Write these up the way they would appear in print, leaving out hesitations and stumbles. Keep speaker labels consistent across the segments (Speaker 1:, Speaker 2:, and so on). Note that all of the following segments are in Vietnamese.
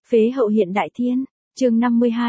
Speaker 1: Phế hậu hiện đại thiên, chương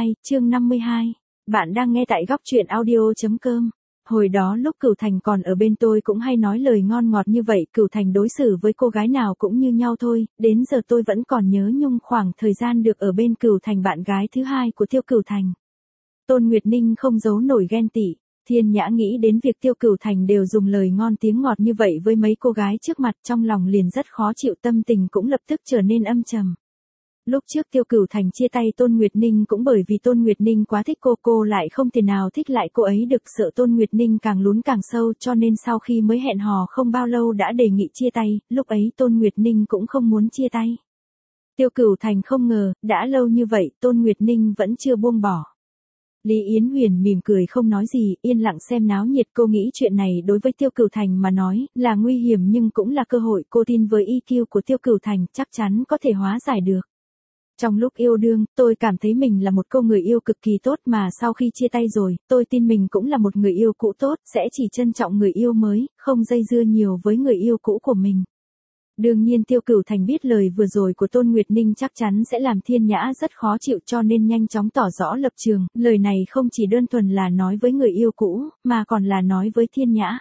Speaker 1: 52. Bạn đang nghe tại góc truyện audio.com. Hồi đó lúc Cửu Thành còn ở bên tôi cũng hay nói lời ngon ngọt như vậy, Cửu Thành đối xử với cô gái nào cũng như nhau thôi, đến giờ tôi vẫn còn nhớ nhung khoảng thời gian được ở bên Cửu Thành, bạn gái thứ hai của Tiêu Cửu Thành. Tôn Nguyệt Ninh không giấu nổi ghen tị. Thiên Nhã nghĩ đến việc Tiêu Cửu Thành đều dùng lời ngon tiếng ngọt như vậy với mấy cô gái trước mặt, trong lòng liền rất khó chịu, tâm tình cũng lập tức trở nên âm trầm. Lúc trước Tiêu Cửu Thành chia tay Tôn Nguyệt Ninh cũng bởi vì Tôn Nguyệt Ninh quá thích cô lại không thể nào thích lại cô ấy được, sợ Tôn Nguyệt Ninh càng lún càng sâu, cho nên sau khi mới hẹn hò không bao lâu đã đề nghị chia tay, lúc ấy Tôn Nguyệt Ninh cũng không muốn chia tay. Tiêu Cửu Thành không ngờ, đã lâu như vậy Tôn Nguyệt Ninh vẫn chưa buông bỏ. Lý Yến Huyền mỉm cười không nói gì, yên lặng xem náo nhiệt. Cô nghĩ chuyện này đối với Tiêu Cửu Thành mà nói, là nguy hiểm nhưng cũng là cơ hội, cô tin với EQ của Tiêu Cửu Thành chắc chắn có thể hóa giải được. Trong lúc yêu đương, tôi cảm thấy mình là một cô người yêu cực kỳ tốt, mà sau khi chia tay rồi, tôi tin mình cũng là một người yêu cũ tốt, sẽ chỉ trân trọng người yêu mới, không dây dưa nhiều với người yêu cũ của mình. Đương nhiên Tiêu Cửu Thành biết lời vừa rồi của Tôn Nguyệt Ninh chắc chắn sẽ làm Thiên Nhã rất khó chịu, cho nên nhanh chóng tỏ rõ lập trường, lời này không chỉ đơn thuần là nói với người yêu cũ, mà còn là nói với Thiên Nhã.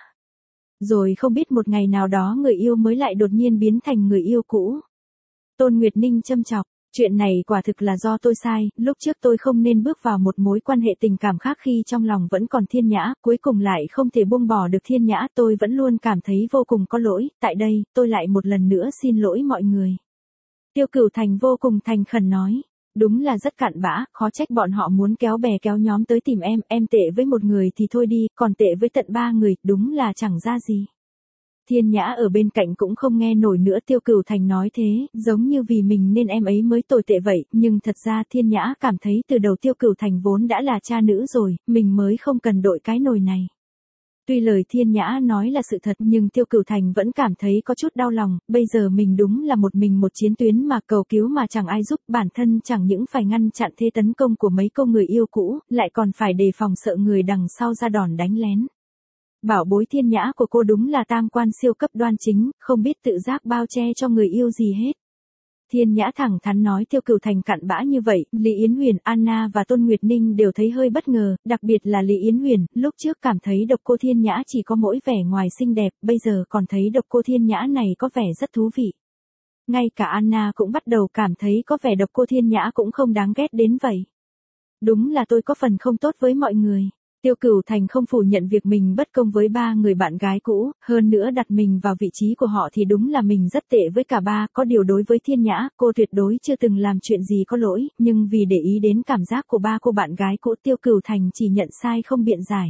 Speaker 1: Rồi không biết một ngày nào đó người yêu mới lại đột nhiên biến thành người yêu cũ. Tôn Nguyệt Ninh châm chọc. Chuyện này quả thực là do tôi sai, lúc trước tôi không nên bước vào một mối quan hệ tình cảm khác khi trong lòng vẫn còn Thiên Nhã, cuối cùng lại không thể buông bỏ được Thiên Nhã, tôi vẫn luôn cảm thấy vô cùng có lỗi, tại đây, tôi lại một lần nữa xin lỗi mọi người. Tiêu Cửu Thành vô cùng thành khẩn nói, đúng là rất cặn bã, khó trách bọn họ muốn kéo bè kéo nhóm tới tìm em tệ với một người thì thôi đi, còn tệ với tận 3 người, đúng là chẳng ra gì. Thiên Nhã ở bên cạnh cũng không nghe nổi nữa, Tiêu Cửu Thành nói thế, giống như vì mình nên em ấy mới tồi tệ vậy, nhưng thật ra Thiên Nhã cảm thấy từ đầu Tiêu Cửu Thành vốn đã là cha nữ rồi, mình mới không cần đội cái nồi này. Tuy lời Thiên Nhã nói là sự thật nhưng Tiêu Cửu Thành vẫn cảm thấy có chút đau lòng, bây giờ mình đúng là một mình một chiến tuyến mà cầu cứu mà chẳng ai giúp, bản thân chẳng những phải ngăn chặn thế tấn công của mấy cô người yêu cũ, lại còn phải đề phòng sợ người đằng sau ra đòn đánh lén. Bảo bối Thiên Nhã của cô đúng là tam quan siêu cấp đoan chính, không biết tự giác bao che cho người yêu gì hết. Thiên Nhã thẳng thắn nói Tiêu Cửu Thành cặn bã như vậy, Lý Yến Huyền, Anna và Tôn Nguyệt Ninh đều thấy hơi bất ngờ, đặc biệt là Lý Yến Huyền, lúc trước cảm thấy độc cô Thiên Nhã chỉ có mỗi vẻ ngoài xinh đẹp, bây giờ còn thấy độc cô Thiên Nhã này có vẻ rất thú vị. Ngay cả Anna cũng bắt đầu cảm thấy có vẻ độc cô Thiên Nhã cũng không đáng ghét đến vậy. Đúng là tôi có phần không tốt với mọi người. Tiêu Cửu Thành không phủ nhận việc mình bất công với 3 người bạn gái cũ, hơn nữa đặt mình vào vị trí của họ thì đúng là mình rất tệ với cả ba, có điều đối với Thiên Nhã, cô tuyệt đối chưa từng làm chuyện gì có lỗi, nhưng vì để ý đến cảm giác của 3 cô bạn gái cũ, Tiêu Cửu Thành chỉ nhận sai không biện giải.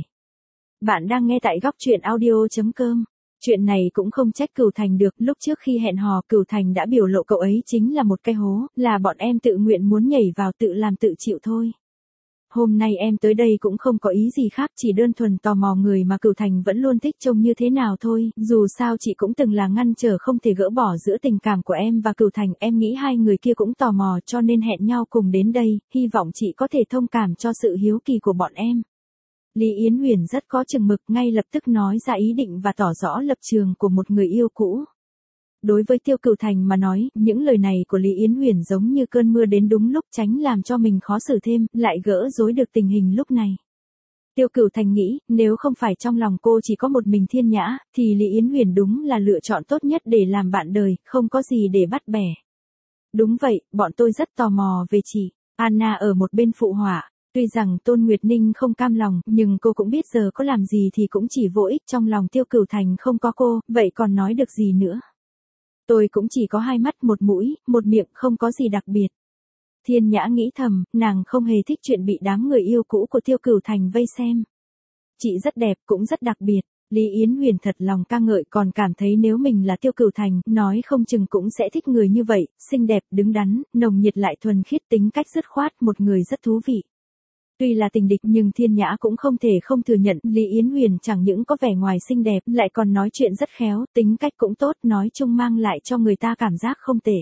Speaker 1: Bạn đang nghe tại góc truyện audio.com. Chuyện này cũng không trách Cửu Thành được, lúc trước khi hẹn hò Cửu Thành đã biểu lộ cậu ấy chính là một cái hố, là bọn em tự nguyện muốn nhảy vào tự làm tự chịu thôi. Hôm nay em tới đây cũng không có ý gì khác, chỉ đơn thuần tò mò người mà Cửu Thành vẫn luôn thích trông như thế nào thôi, dù sao chị cũng từng là ngăn trở không thể gỡ bỏ giữa tình cảm của em và Cửu Thành, em nghĩ hai người kia cũng tò mò cho nên hẹn nhau cùng đến đây, hy vọng chị có thể thông cảm cho sự hiếu kỳ của bọn em. Lý Yến Huyền rất có chừng mực, ngay lập tức nói ra ý định và tỏ rõ lập trường của một người yêu cũ. Đối với Tiêu Cửu Thành mà nói, những lời này của Lý Yến Huyền giống như cơn mưa đến đúng lúc, tránh làm cho mình khó xử thêm, lại gỡ rối được tình hình lúc này. Tiêu Cửu Thành nghĩ, nếu không phải trong lòng cô chỉ có một mình Thiên Nhã, thì Lý Yến Huyền đúng là lựa chọn tốt nhất để làm bạn đời, không có gì để bắt bẻ. Đúng vậy, bọn tôi rất tò mò về chị. Anna ở một bên phụ họa. Tuy rằng Tôn Nguyệt Ninh không cam lòng, nhưng cô cũng biết giờ có làm gì thì cũng chỉ vô ích, trong lòng Tiêu Cửu Thành không có cô, vậy còn nói được gì nữa. Tôi cũng chỉ có 2 mắt một mũi, một miệng, không có gì đặc biệt. Thiên Nhã nghĩ thầm, nàng không hề thích chuyện bị đám người yêu cũ của Tiêu Cửu Thành vây xem. Chị rất đẹp, cũng rất đặc biệt. Lý Yến Huyền thật lòng ca ngợi, còn cảm thấy nếu mình là Tiêu Cửu Thành, nói không chừng cũng sẽ thích người như vậy, xinh đẹp, đứng đắn, nồng nhiệt lại thuần khiết, tính cách dứt khoát, một người rất thú vị. Tuy là tình địch nhưng Thiên Nhã cũng không thể không thừa nhận, Lý Yến Huyền chẳng những có vẻ ngoài xinh đẹp, lại còn nói chuyện rất khéo, tính cách cũng tốt, nói chung mang lại cho người ta cảm giác không tệ.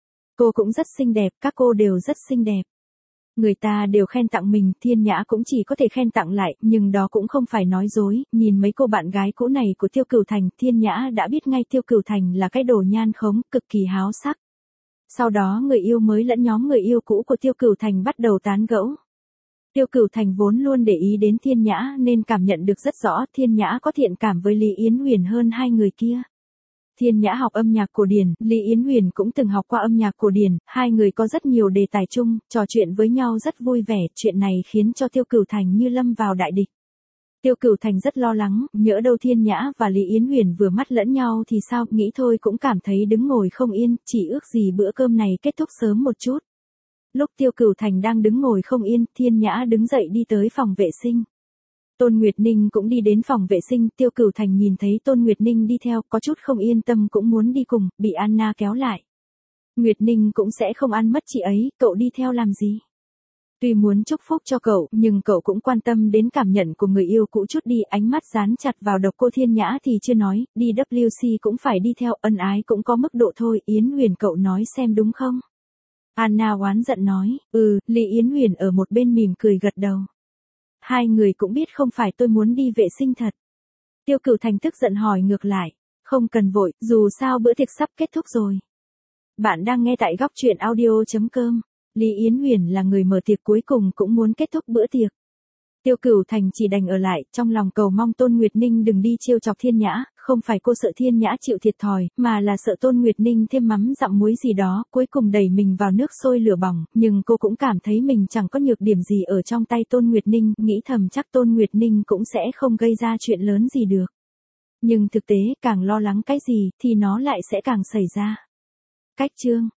Speaker 1: Cô cũng rất xinh đẹp, các cô đều rất xinh đẹp. Người ta đều khen tặng mình, Thiên Nhã cũng chỉ có thể khen tặng lại, nhưng đó cũng không phải nói dối, nhìn mấy cô bạn gái cũ này của Tiêu Cửu Thành, Thiên Nhã đã biết ngay Tiêu Cửu Thành là cái đồ nhan khống, cực kỳ háo sắc. Sau đó người yêu mới lẫn nhóm người yêu cũ của Tiêu Cửu Thành bắt đầu tán gẫu. Tiêu Cửu Thành vốn luôn để ý đến Thiên Nhã nên cảm nhận được rất rõ Thiên Nhã có thiện cảm với Lý Yến Huyền hơn hai người kia. Thiên Nhã học âm nhạc cổ điển, Lý Yến Huyền cũng từng học qua âm nhạc cổ điển, hai người có rất nhiều đề tài chung, trò chuyện với nhau rất vui vẻ, chuyện này khiến cho Tiêu Cửu Thành như lâm vào đại địch. Tiêu Cửu Thành rất lo lắng, nhỡ đâu Thiên Nhã và Lý Yến Huyền vừa mắt lẫn nhau thì sao, nghĩ thôi cũng cảm thấy đứng ngồi không yên, chỉ ước gì bữa cơm này kết thúc sớm một chút. Lúc Tiêu Cửu Thành đang đứng ngồi không yên, Thiên Nhã đứng dậy đi tới phòng vệ sinh. Tôn Nguyệt Ninh cũng đi đến phòng vệ sinh, Tiêu Cửu Thành nhìn thấy Tôn Nguyệt Ninh đi theo, có chút không yên tâm cũng muốn đi cùng, bị Anna kéo lại. Nguyệt Ninh cũng sẽ không ăn mất chị ấy, cậu đi theo làm gì? Tuy muốn chúc phúc cho cậu, nhưng cậu cũng quan tâm đến cảm nhận của người yêu cũ chút đi, ánh mắt dán chặt vào Độc Cô Thiên Nhã thì chưa nói, đi WC cũng phải đi theo, ân ái cũng có mức độ thôi, Yến Huyền cậu nói xem đúng không? Anna oán giận nói, Lý Yến Huyền ở một bên mỉm cười gật đầu. Hai người cũng biết không phải tôi muốn đi vệ sinh thật. Tiêu Cửu Thành tức giận hỏi ngược lại, không cần vội, dù sao bữa tiệc sắp kết thúc rồi. Bạn đang nghe tại góc truyện audio.com. Lý Yến Huyền là người mở tiệc cuối cùng cũng muốn kết thúc bữa tiệc. Tiêu Cửu Thành chỉ đành ở lại, trong lòng cầu mong Tôn Nguyệt Ninh đừng đi trêu chọc Thiên Nhã, không phải cô sợ Thiên Nhã chịu thiệt thòi, mà là sợ Tôn Nguyệt Ninh thêm mắm dặm muối gì đó, cuối cùng đẩy mình vào nước sôi lửa bỏng, nhưng cô cũng cảm thấy mình chẳng có nhược điểm gì ở trong tay Tôn Nguyệt Ninh, nghĩ thầm chắc Tôn Nguyệt Ninh cũng sẽ không gây ra chuyện lớn gì được. Nhưng thực tế, càng lo lắng cái gì, thì nó lại sẽ càng xảy ra. Cách chương